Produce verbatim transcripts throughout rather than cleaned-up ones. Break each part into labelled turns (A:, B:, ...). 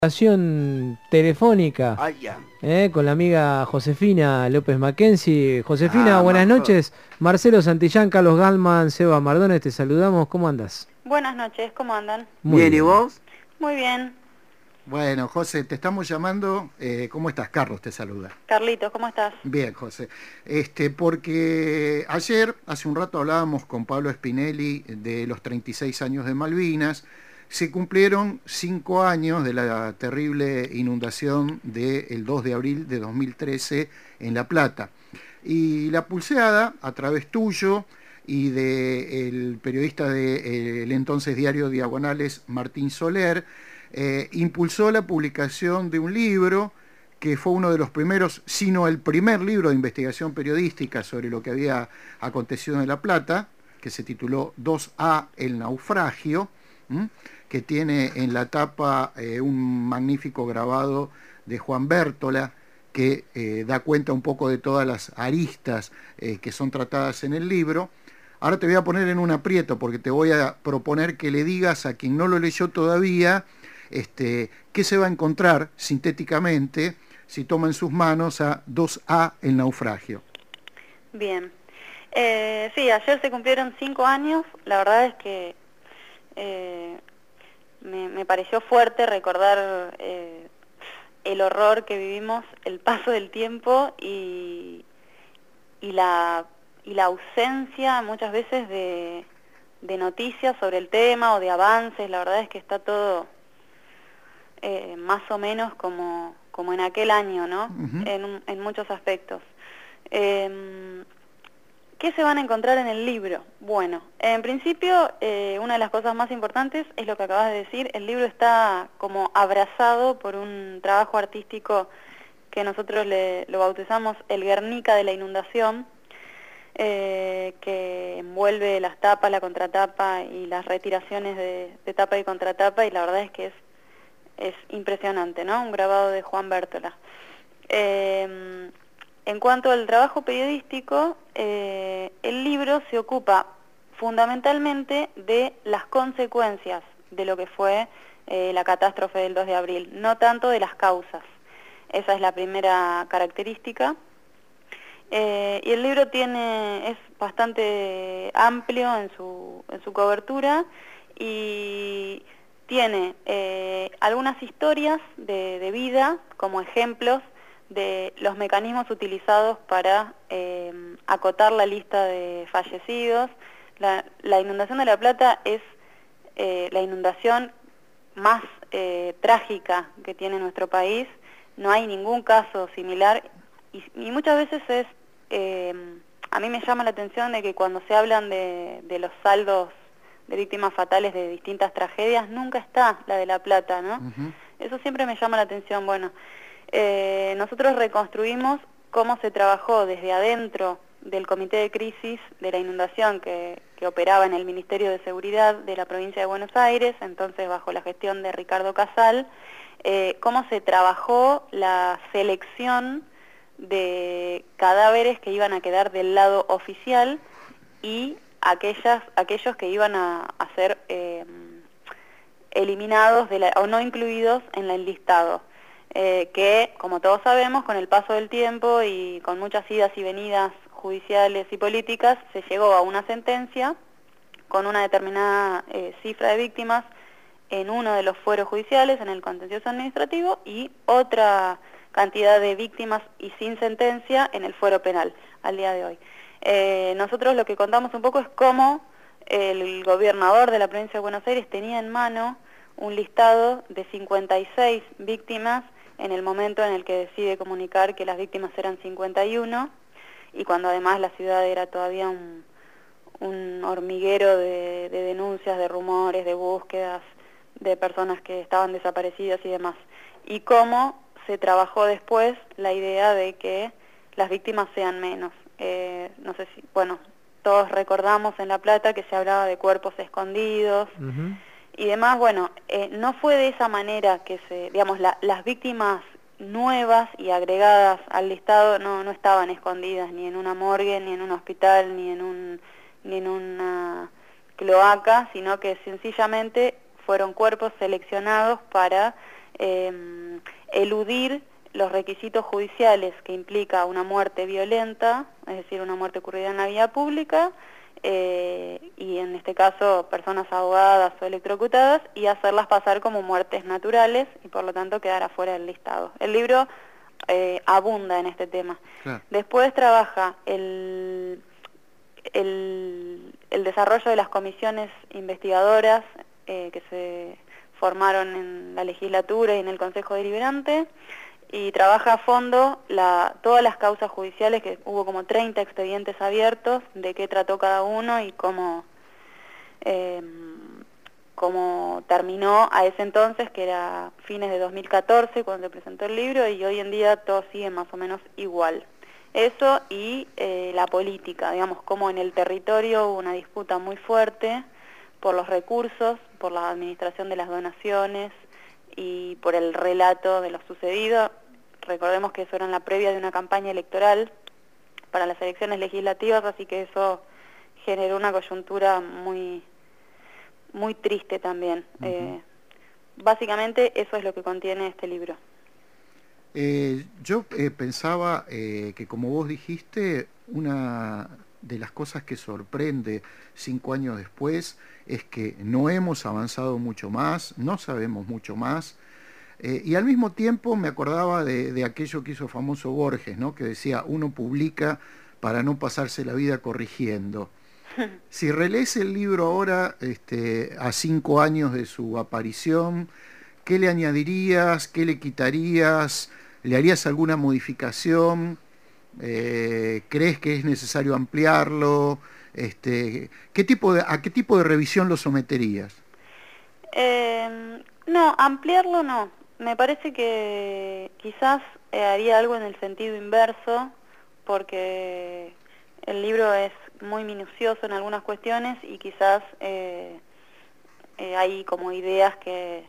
A: Comunicación telefónica
B: Ah, ya.
A: eh, con la amiga Josefina López Mackenzie. Josefina,
B: Ah,
A: buenas
B: Majo.
A: noches. Marcelo Santillán, Carlos Galman, Seba Mardones, te saludamos. ¿Cómo andas?
C: Buenas noches, ¿cómo andan?
A: Muy
B: Bien, ¿y
A: bien.
B: vos?
C: Muy bien.
D: Bueno, José, te estamos llamando. Eh, ¿cómo estás? Carlos te saluda.
C: Carlitos, ¿cómo estás?
D: Bien, José. Este, porque ayer, hace un rato hablábamos con Pablo Spinelli de los treinta y seis años de Malvinas. Se cumplieron cinco años de la terrible inundación del dos de abril de dos mil trece en La Plata. Y la pulseada, a través tuyo y del periodista del entonces diario Diagonales, Martín Soler, eh, impulsó la publicación de un libro que fue uno de los primeros, sino el primer libro de investigación periodística sobre lo que había acontecido en La Plata, que se tituló dos A, El naufragio, ¿m? que tiene en la tapa eh, un magnífico grabado de Juan Bértola, que eh, da cuenta un poco de todas las aristas eh, que son tratadas en el libro. Ahora te voy a poner en un aprieto porque te voy a proponer que le digas a quien no lo leyó todavía este, qué se va a encontrar sintéticamente si toma en sus manos a dos A, El naufragio.
C: Bien. Eh, sí, ayer se cumplieron cinco años. La verdad es que eh, me, me pareció fuerte recordar eh, el horror que vivimos, el paso del tiempo y, y, la, y la ausencia muchas veces de, de noticias sobre el tema o de avances. La verdad es que está todo eh, más o menos como, como en aquel año, ¿no?
D: Uh-huh.
C: en, en muchos aspectos. Eh, ¿Qué se van a encontrar en el libro? Bueno, en principio, eh, una de las cosas más importantes es lo que acabas de decir. El libro está como abrazado por un trabajo artístico que nosotros le, lo bautizamos el Guernica de la inundación, eh, que envuelve las tapas, la contratapa y las retiraciones de, de tapa y contratapa, y la verdad es que es, es impresionante, ¿no? Un grabado de Juan Bértola. Eh, En cuanto al trabajo periodístico, eh, el libro se ocupa fundamentalmente de las consecuencias de lo que fue eh, la catástrofe del dos de abril, no tanto de las causas. Esa es la primera característica. Eh, y el libro tiene, es bastante amplio en su, en su cobertura y tiene eh, algunas historias de, de vida como ejemplos de los mecanismos utilizados para eh, acotar la lista de fallecidos. La, la inundación de La Plata es eh, la inundación más eh, trágica que tiene nuestro país. No hay ningún caso similar y, y muchas veces es, eh, a mí me llama la atención de que cuando se hablan de, de los saldos de víctimas fatales de distintas tragedias, nunca está la de La Plata, ¿no? Uh-huh. Eso siempre me llama la atención. Bueno, Eh, nosotros reconstruimos cómo se trabajó desde adentro del Comité de Crisis de la Inundación que, que operaba en el Ministerio de Seguridad de la provincia de Buenos Aires, entonces bajo la gestión de Ricardo Casal, eh, cómo se trabajó la selección de cadáveres que iban a quedar del lado oficial y aquellas, aquellos que iban a, a ser eh, eliminados de la, o no incluidos en el listado. Eh, que, como todos sabemos, con el paso del tiempo y con muchas idas y venidas judiciales y políticas, se llegó a una sentencia con una determinada eh, cifra de víctimas en uno de los fueros judiciales, en el contencioso administrativo, y otra cantidad de víctimas y sin sentencia en el fuero penal, al día de hoy. Eh, nosotros lo que contamos un poco es cómo el gobernador de la provincia de Buenos Aires tenía en mano un listado de cincuenta y seis víctimas en el momento en el que decide comunicar que las víctimas eran cincuenta y uno, y cuando además la ciudad era todavía un, un hormiguero de, de denuncias, de rumores, de búsquedas, de personas que estaban desaparecidas y demás. Y cómo se trabajó después la idea de que las víctimas sean menos. Eh, no sé si, bueno, todos recordamos en La Plata que se hablaba de cuerpos escondidos, uh-huh. y demás. Bueno, eh, no fue de esa manera que se, digamos, la, las víctimas nuevas y agregadas al listado no, no estaban escondidas ni en una morgue, ni en un hospital, ni en un, ni en una cloaca, sino que sencillamente fueron cuerpos seleccionados para eh, eludir los requisitos judiciales que implica una muerte violenta, es decir, una muerte ocurrida en la vía pública, eh, y en este caso personas ahogadas o electrocutadas, y hacerlas pasar como muertes naturales y por lo tanto quedar afuera del listado. El libro eh, abunda en este tema. Claro. Después trabaja el, el, el desarrollo de las comisiones investigadoras eh, que se formaron en la legislatura y en el Consejo Deliberante, y trabaja a fondo la, todas las causas judiciales, que hubo como treinta expedientes abiertos, de qué trató cada uno y cómo, eh, cómo terminó a ese entonces, que era fines de dos mil catorce cuando se presentó el libro, y hoy en día todo sigue más o menos igual. Eso y eh, la política, digamos, como en el territorio hubo una disputa muy fuerte por los recursos, por la administración de las donaciones y por el relato de lo sucedido. Recordemos que eso era en la previa de una campaña electoral para las elecciones legislativas, así que eso generó una coyuntura muy, muy triste también. Uh-huh. eh, básicamente eso es lo que contiene este libro.
D: Eh, yo eh, pensaba eh, que, como vos dijiste, una de las cosas que sorprende cinco años después es que no hemos avanzado mucho más, no sabemos mucho más, eh, y al mismo tiempo me acordaba de, de aquello que hizo famoso Borges, ¿no? Que decía, uno publica para no pasarse la vida corrigiendo. Si relees el libro ahora, este, a cinco años de su aparición, ¿qué le añadirías? ¿Qué le quitarías? ¿Le harías alguna modificación? Eh, ¿Crees que es necesario ampliarlo? Este, ¿qué tipo de, ¿A qué tipo de revisión lo someterías?
C: Eh, no, ampliarlo no. Me parece que quizás eh, haría algo en el sentido inverso, porque el libro es muy minucioso en algunas cuestiones y quizás eh, eh, hay como ideas que,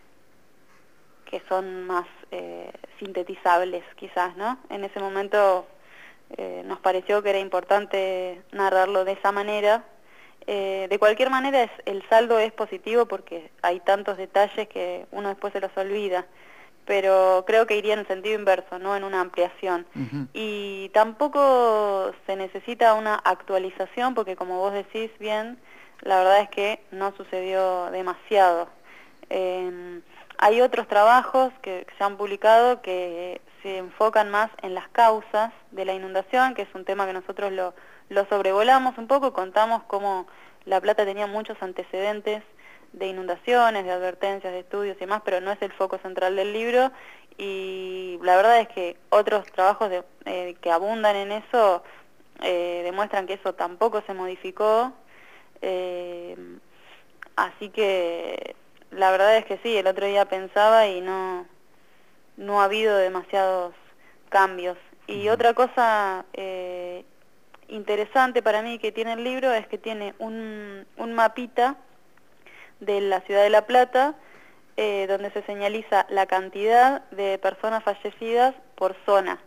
C: que son más eh, sintetizables quizás, ¿no? En ese momento eh, nos pareció que era importante narrarlo de esa manera. Eh, de cualquier manera es, el saldo es positivo porque hay tantos detalles que uno después se los olvida, pero creo que iría en el sentido inverso, no en una ampliación. Uh-huh. Y tampoco se necesita una actualización porque, como vos decís bien, la verdad es que no sucedió demasiado. Eh, hay otros trabajos que, que se han publicado que se enfocan más en las causas de la inundación, que es un tema que nosotros lo, lo sobrevolamos un poco, contamos cómo La Plata tenía muchos antecedentes de inundaciones, de advertencias, de estudios y demás, pero no es el foco central del libro, y la verdad es que otros trabajos de, eh, que abundan en eso eh, demuestran que eso tampoco se modificó, eh, así que la verdad es que sí, el otro día pensaba y no, no ha habido demasiados cambios. Y otra cosa eh, interesante para mí que tiene el libro es que tiene un, un mapita de la ciudad de La Plata, eh, donde se señaliza la cantidad de personas fallecidas por zona,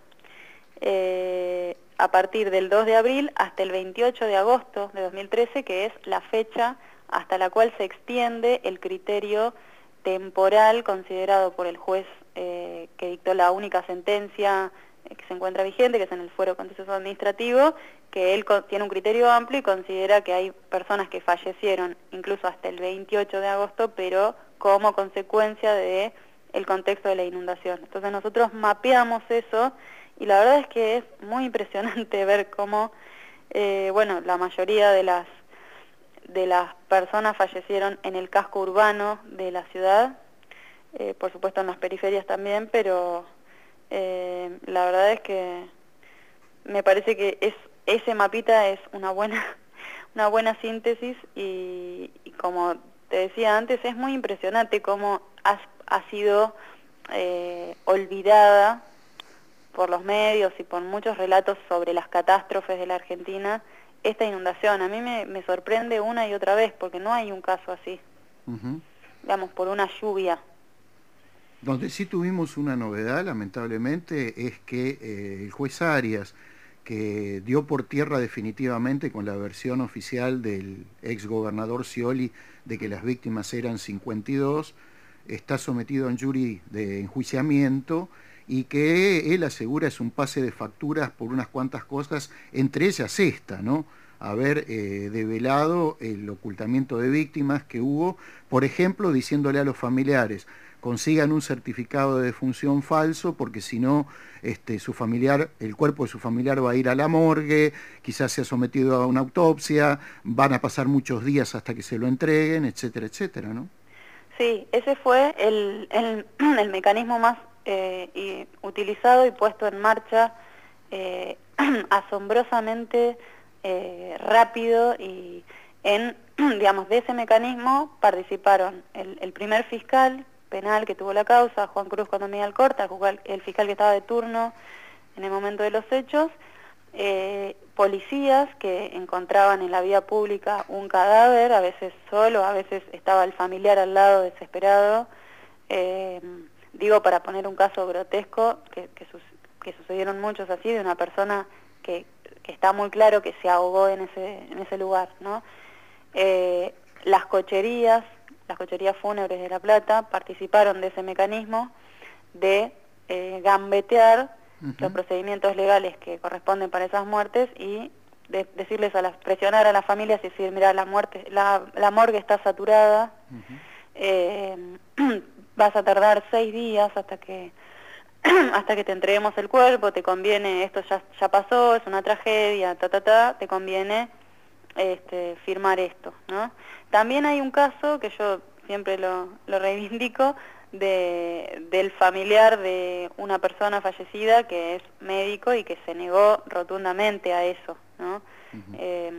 C: eh, a partir del dos de abril hasta el veintiocho de agosto de dos mil trece, que es la fecha hasta la cual se extiende el criterio temporal considerado por el juez eh, que dictó la única sentencia eh, que se encuentra vigente, que es en el Fuero Contencioso Administrativo, que él tiene un criterio amplio y considera que hay personas que fallecieron incluso hasta el veintiocho de agosto, pero como consecuencia de el contexto de la inundación. Entonces nosotros mapeamos eso y la verdad es que es muy impresionante ver cómo, eh, bueno, la mayoría de las de las personas fallecieron en el casco urbano de la ciudad, eh, por supuesto en las periferias también, pero eh, la verdad es que me parece que es ese mapita es una buena una buena síntesis y, y como te decía antes, es muy impresionante cómo ha, ha sido eh, olvidada por los medios y por muchos relatos sobre las catástrofes de la Argentina esta inundación. A mí me, me sorprende una y otra vez porque no hay un caso así, uh-huh. digamos, por una lluvia.
D: Donde sí tuvimos una novedad, lamentablemente, es que eh, el juez Arias, que dio por tierra definitivamente con la versión oficial del ex gobernador Scioli de que las víctimas eran cincuenta y dos, está sometido a un jury de enjuiciamiento y que él asegura es un pase de facturas por unas cuantas cosas, entre ellas esta, ¿no? Haber eh, develado el ocultamiento de víctimas que hubo, por ejemplo, diciéndole a los familiares, consigan un certificado de defunción falso, porque si no, este, su familiar, el cuerpo de su familiar va a ir a la morgue, quizás sea sometido a una autopsia, van a pasar muchos días hasta que se lo entreguen, etcétera, etcétera, ¿no?
C: Sí, ese fue el, el, el mecanismo más eh, y utilizado y puesto en marcha eh, asombrosamente Eh, rápido, y en, digamos, de ese mecanismo participaron el, el primer fiscal penal que tuvo la causa, Juan Cruz Condomía Alcorta, el fiscal que estaba de turno en el momento de los hechos, eh, policías que encontraban en la vía pública un cadáver, a veces solo, a veces estaba el familiar al lado desesperado, eh, digo para poner un caso grotesco, que, que, su, que sucedieron muchos así, de una persona que que está muy claro que se ahogó en ese, en ese lugar, ¿no? Eh, las cocherías, las cocherías fúnebres de La Plata participaron de ese mecanismo de eh, gambetear uh-huh. los procedimientos legales que corresponden para esas muertes y de, decirles a las, presionar a las familias y decir, mira, la muerte, la, la morgue está saturada, uh-huh. eh, vas a tardar seis días hasta que hasta que te entreguemos el cuerpo, te conviene, esto ya, ya pasó, es una tragedia, ta, ta, ta, te conviene este, firmar esto, ¿no? También hay un caso que yo siempre lo, lo reivindico, de, del familiar de una persona fallecida que es médico y que se negó rotundamente a eso, ¿no? Uh-huh. eh,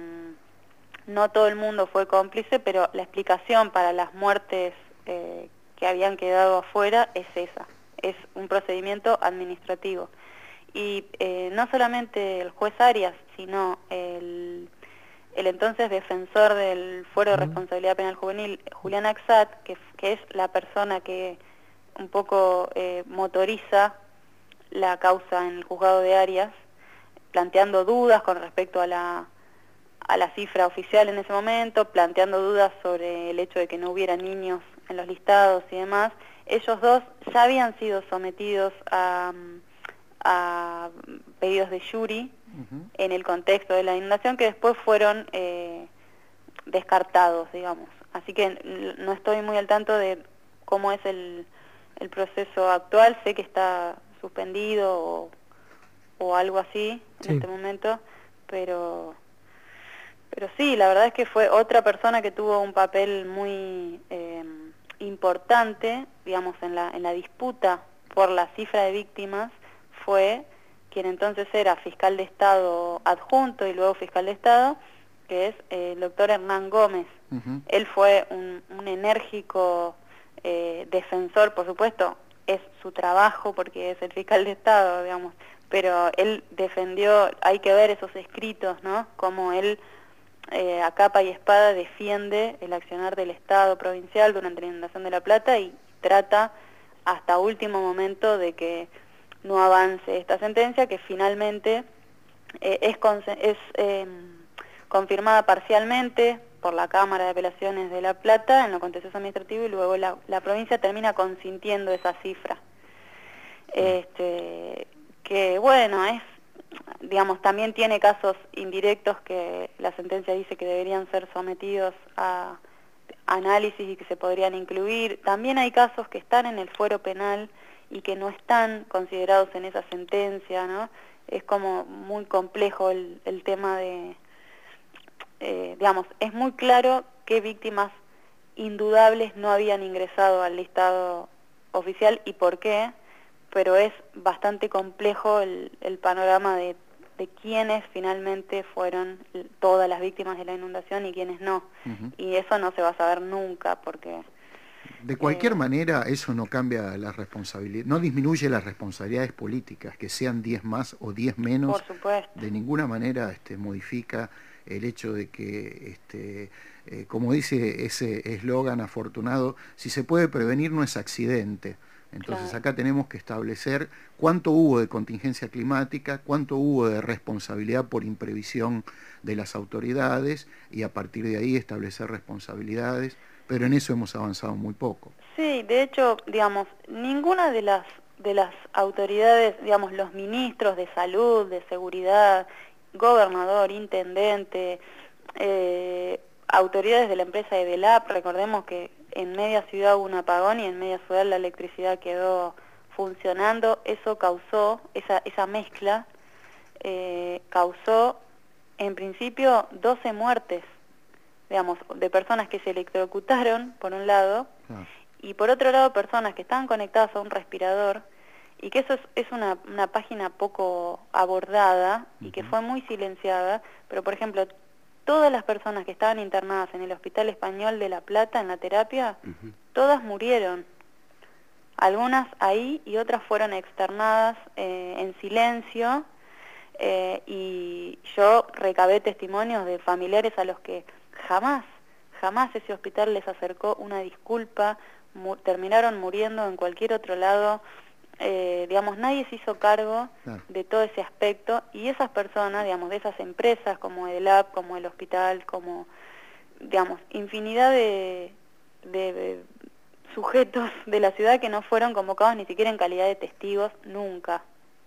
C: no todo el mundo fue cómplice, pero la explicación para las muertes eh, que habían quedado afuera es esa. Es un procedimiento administrativo. Y eh, no solamente el juez Arias, sino el, el entonces defensor del Fuero de Responsabilidad Penal Juvenil, Julián Axat, que, que es la persona que un poco eh, motoriza la causa en el juzgado de Arias, planteando dudas con respecto a la, a la cifra oficial en ese momento, planteando dudas sobre el hecho de que no hubiera niños en los listados y demás. Ellos dos ya habían sido sometidos a, a pedidos de jury uh-huh. en el contexto de la inundación, que después fueron eh, descartados, digamos. Así que no estoy muy al tanto de cómo es el, el proceso actual. Sé que está suspendido o, o algo así en sí. este momento, pero, pero sí, la verdad es que fue otra persona que tuvo un papel muy Eh, importante, digamos, en la, en la disputa por la cifra de víctimas, fue quien entonces era fiscal de Estado adjunto y luego fiscal de Estado, que es eh, el doctor Hernán Gómez. Uh-huh. Él fue un, un enérgico eh, defensor, por supuesto, es su trabajo porque es el fiscal de Estado, digamos, pero él defendió, hay que ver esos escritos, ¿no? Como él Eh, a capa y espada defiende el accionar del Estado provincial durante la inundación de La Plata y trata hasta último momento de que no avance esta sentencia, que finalmente eh, es, es eh, confirmada parcialmente por la Cámara de Apelaciones de La Plata en lo contencioso administrativo, y luego la, la provincia termina consintiendo esa cifra. Este, que bueno, es digamos, también tiene casos indirectos que la sentencia dice que deberían ser sometidos a análisis y que se podrían incluir. También hay casos que están en el fuero penal y que no están considerados en esa sentencia, ¿no? Es como muy complejo el, el tema de, eh, digamos, es muy claro qué víctimas indudables no habían ingresado al listado oficial y por qué, pero es bastante complejo el, el panorama de, de quiénes finalmente fueron todas las víctimas de la inundación y quiénes no. Uh-huh. Y eso no se va a saber nunca porque...
D: De cualquier eh, manera, eso no cambia la responsabilidad, no disminuye las responsabilidades políticas, que sean diez más o diez menos.
C: Por supuesto.
D: De ninguna manera este, modifica el hecho de que, este, eh, como dice ese eslogan afortunado, si se puede prevenir no es accidente. Entonces claro. Acá tenemos que establecer cuánto hubo de contingencia climática, cuánto hubo de responsabilidad por imprevisión de las autoridades y a partir de ahí establecer responsabilidades, pero en eso hemos avanzado muy poco.
C: Sí, de hecho, digamos, ninguna de las de las autoridades, digamos, los ministros de salud, de seguridad, gobernador, intendente, eh, autoridades de la empresa Edelap, recordemos que en media ciudad hubo un apagón y en media ciudad la electricidad quedó funcionando, eso causó, esa, esa mezcla, eh, causó en principio doce muertes, digamos, de personas que se electrocutaron, por un lado, ah. y por otro lado personas que estaban conectadas a un respirador, y que eso es, es una, una página poco abordada y uh-huh. que fue muy silenciada, pero por ejemplo, todas las personas que estaban internadas en el Hospital Español de La Plata, en la terapia, uh-huh. todas murieron. Algunas ahí y otras fueron externadas eh, en silencio, eh, y yo recabé testimonios de familiares a los que jamás, jamás ese hospital les acercó una disculpa, mu- terminaron muriendo en cualquier otro lado. Eh, digamos, nadie se hizo cargo claro. de todo ese aspecto, y esas personas, digamos, de esas empresas como Edelap, como el hospital, como, digamos, infinidad de, de, de sujetos de la ciudad que no fueron convocados ni siquiera en calidad de testigos, nunca.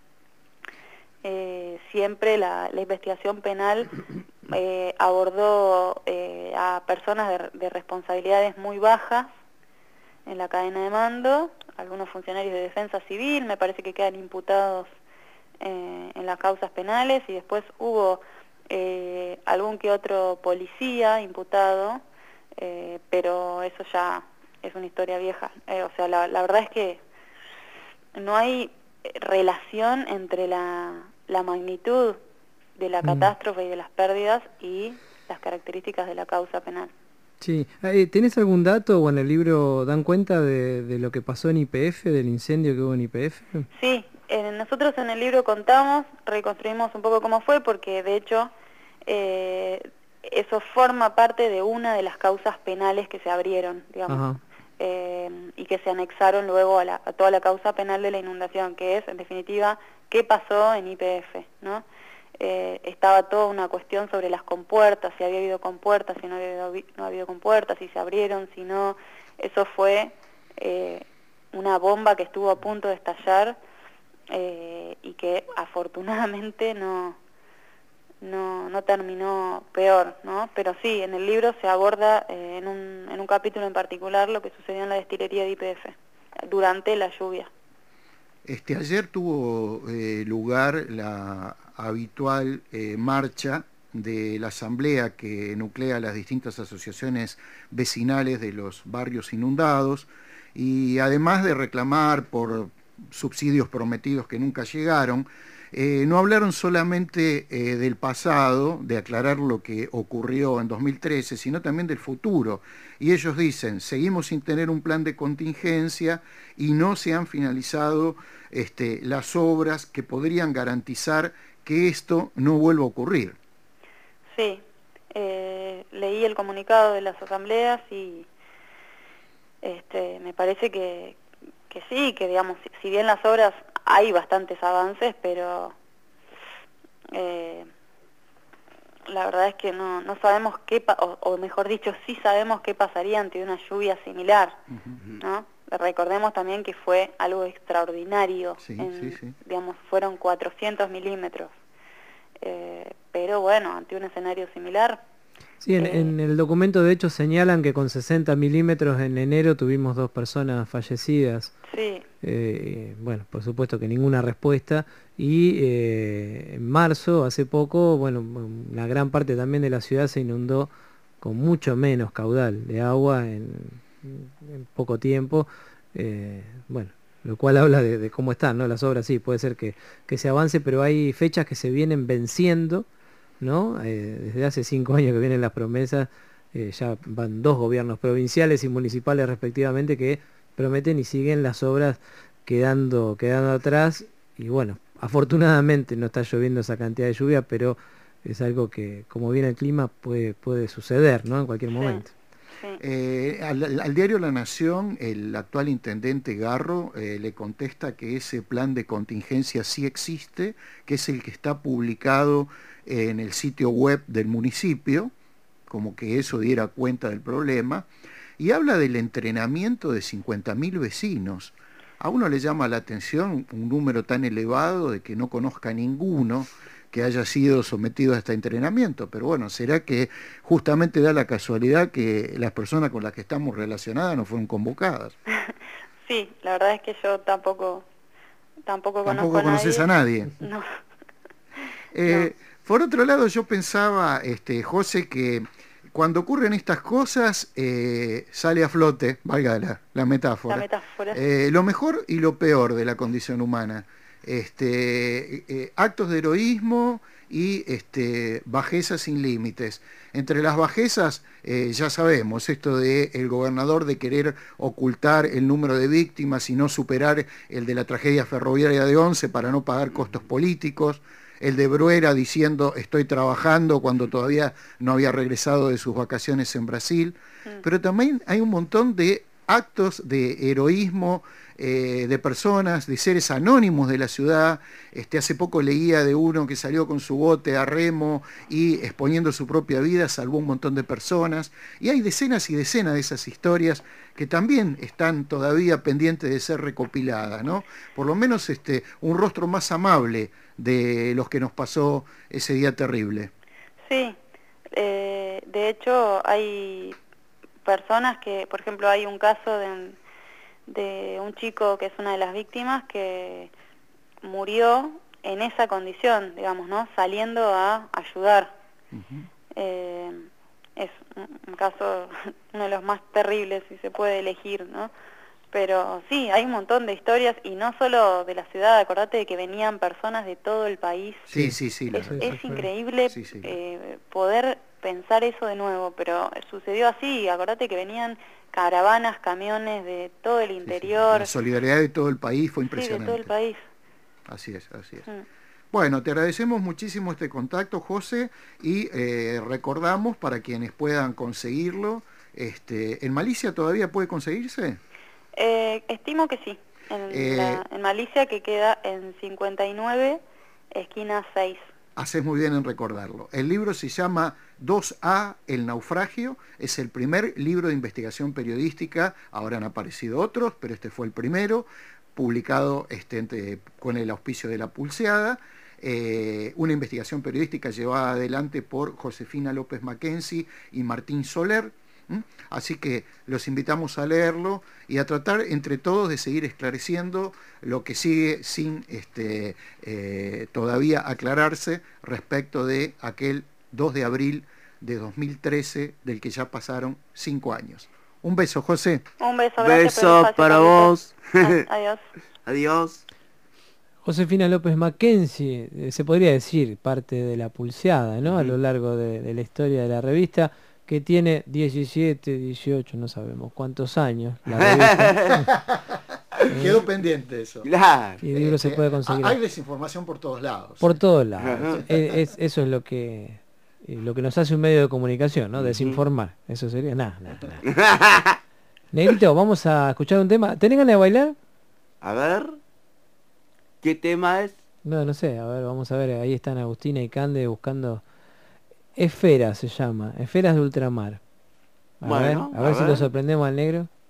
C: Eh, siempre la, la investigación penal eh, abordó eh, a personas de, de responsabilidades muy bajas en la cadena de mando, algunos funcionarios de defensa civil, me parece que quedan imputados eh, en las causas penales, y después hubo eh, algún que otro policía imputado, eh, pero eso ya es una historia vieja. Eh, o sea, la, la verdad es que no hay relación entre la, la magnitud de la mm. catástrofe y de las pérdidas y las características de la causa penal.
A: Sí, ¿tenés algún dato o en el libro dan cuenta de, de lo que pasó en I P F, del incendio que hubo en I P F?
C: Sí, eh, nosotros en el libro contamos, reconstruimos un poco cómo fue, porque de hecho eh, eso forma parte de una de las causas penales que se abrieron, digamos, eh, y que se anexaron luego a, la, a toda la causa penal de la inundación, que es, en definitiva, qué pasó en I P F, ¿no? Eh, estaba toda una cuestión sobre las compuertas, si había habido compuertas, si no había habido, no había habido compuertas, si se abrieron, si no. Eso fue eh, una bomba que estuvo a punto de estallar eh, y que afortunadamente no, no, no terminó peor, ¿no? Pero sí, en el libro se aborda eh, en, un, en un capítulo en particular lo que sucedió en la destilería de I P F durante la lluvia.
D: Este, ayer tuvo eh, lugar la habitual eh, marcha de la asamblea que nuclea las distintas asociaciones vecinales de los barrios inundados, y además de reclamar por subsidios prometidos que nunca llegaron, eh, no hablaron solamente eh, del pasado, de aclarar lo que ocurrió en dos mil trece, sino también del futuro. Y ellos dicen, seguimos sin tener un plan de contingencia y no se han finalizado este, las obras que podrían garantizar que esto no vuelva a ocurrir.
C: Sí, eh, leí el comunicado de las asambleas y este, me parece que, que sí, que digamos, si, si bien las obras hay bastantes avances, pero eh, la verdad es que no, no sabemos qué, pa o, o mejor dicho, sí sabemos qué pasaría ante una lluvia similar, uh-huh. ¿no? Recordemos también que fue algo extraordinario,
D: sí,
C: en,
D: sí, sí.
C: digamos, fueron cuatrocientos milímetros, eh, pero bueno, ante un escenario similar.
A: Sí, en, eh, en el documento de hecho señalan que con sesenta milímetros en enero tuvimos dos personas fallecidas.
C: Sí.
A: Eh, bueno, por supuesto que ninguna respuesta, y eh, en marzo, hace poco, bueno, una gran parte también de la ciudad se inundó con mucho menos caudal de agua en, en poco tiempo, eh, bueno, lo cual habla de, de cómo están, ¿no? Las obras. Sí, puede ser que, que se avance, pero hay fechas que se vienen venciendo, ¿no? Eh, desde hace cinco años que vienen las promesas, eh, ya van dos gobiernos provinciales y municipales respectivamente que prometen y siguen las obras quedando, quedando atrás, y bueno, afortunadamente no está lloviendo esa cantidad de lluvia, pero es algo que, como viene el clima, puede, puede suceder, ¿no? En cualquier momento.
C: Sí.
D: Eh, al, al diario La Nación, el actual intendente Garro eh, le contesta que ese plan de contingencia sí existe, que es el que está publicado en el sitio web del municipio, como que eso diera cuenta del problema, y habla del entrenamiento de cincuenta mil vecinos. A uno le llama la atención un número tan elevado de que no conozca ninguno que haya sido sometido a este entrenamiento, pero bueno, será que justamente da la casualidad que las personas con las que estamos relacionadas no fueron convocadas.
C: Sí, la verdad es que yo tampoco tampoco conozco
D: Tampoco conoces a nadie.
C: No.
D: Eh,
C: no.
D: Por otro lado, yo pensaba, este, José, que cuando ocurren estas cosas eh, sale a flote, valga la, la metáfora,
C: La metáfora.
D: Eh, lo mejor y lo peor de la condición humana. Este, eh, actos de heroísmo y este, bajezas sin límites. Entre las bajezas, eh, ya sabemos, esto de el gobernador de querer ocultar el número de víctimas y no superar el de la tragedia ferroviaria de Once para no pagar costos políticos, el de Bruera diciendo estoy trabajando cuando todavía no había regresado de sus vacaciones en Brasil, mm. pero también hay un montón de actos de heroísmo eh, de personas, de seres anónimos de la ciudad. Este, hace poco leía de uno que salió con su bote a remo y exponiendo su propia vida salvó un montón de personas, y hay decenas y decenas de esas historias que también están todavía pendientes de ser recopiladas, ¿no? Por lo menos este, un rostro más amable de los que nos pasó ese día terrible.
C: Sí, eh, de hecho hay personas que, por ejemplo, hay un caso de, de un chico que es una de las víctimas que murió en esa condición, digamos, ¿no? Saliendo a ayudar. Uh-huh. eh, es un, un caso, uno de los más terribles, si se puede elegir, ¿no? Pero sí, hay un montón de historias, y no solo de la ciudad, acordate de que venían personas de todo el país.
D: Sí, sí, sí.
C: Es,
D: la...
C: es increíble
D: sí, sí.
C: Eh, poder pensar eso de nuevo, pero sucedió así, acordate que venían caravanas, camiones de todo el interior.
D: Sí, sí. La solidaridad de todo el país fue impresionante.
C: Sí, de todo el país.
D: Así es, así es.
C: Mm.
D: Bueno, te agradecemos muchísimo este contacto, José, y eh, recordamos para quienes puedan conseguirlo, este, ¿en Malicia todavía puede conseguirse?
C: Eh, estimo que sí, en,
D: eh,
C: la, en Malicia, que queda en cincuenta y nueve, esquina seis.
D: Haces muy bien en recordarlo. El libro se llama dos A, El naufragio, es el primer libro de investigación periodística, ahora han aparecido otros, pero este fue el primero, publicado este, entre, con el auspicio de La Pulseada, eh, una investigación periodística llevada adelante por Josefina López Mackenzie y Martín Soler. ¿Mm? Así que los invitamos a leerlo y a tratar entre todos de seguir esclareciendo lo que sigue sin este, eh, todavía aclararse respecto de aquel dos de abril de dos mil trece, del que ya pasaron cinco años. Un beso, José.
C: Un beso, gracias.
B: Beso para vos.
C: Adiós.
B: Adiós.
A: Josefina López Mackenzie, eh, se podría decir parte de La Pulseada, ¿no? Uh-huh. A lo largo de, de la historia de la revista, que tiene diecisiete, dieciocho, no sabemos cuántos años la revista.
D: Quedó eh, pendiente eso.
B: Claro.
A: Y el libro eh, se puede conseguir.
D: Hay desinformación por todos lados.
A: Por todos lados. es, es, eso es lo que lo que nos hace un medio de comunicación, ¿no? Desinformar. Eso sería nada, nada, nada. Negrito, vamos a escuchar un tema. ¿Tenés ganas de bailar?
B: A ver. ¿Qué tema es?
A: No, no sé. A ver, vamos a ver. Ahí están Agustina y Cande buscando. Esfera se llama. Esferas de ultramar. A
B: bueno,
A: ver, a, a ver, ver si lo sorprendemos al negro.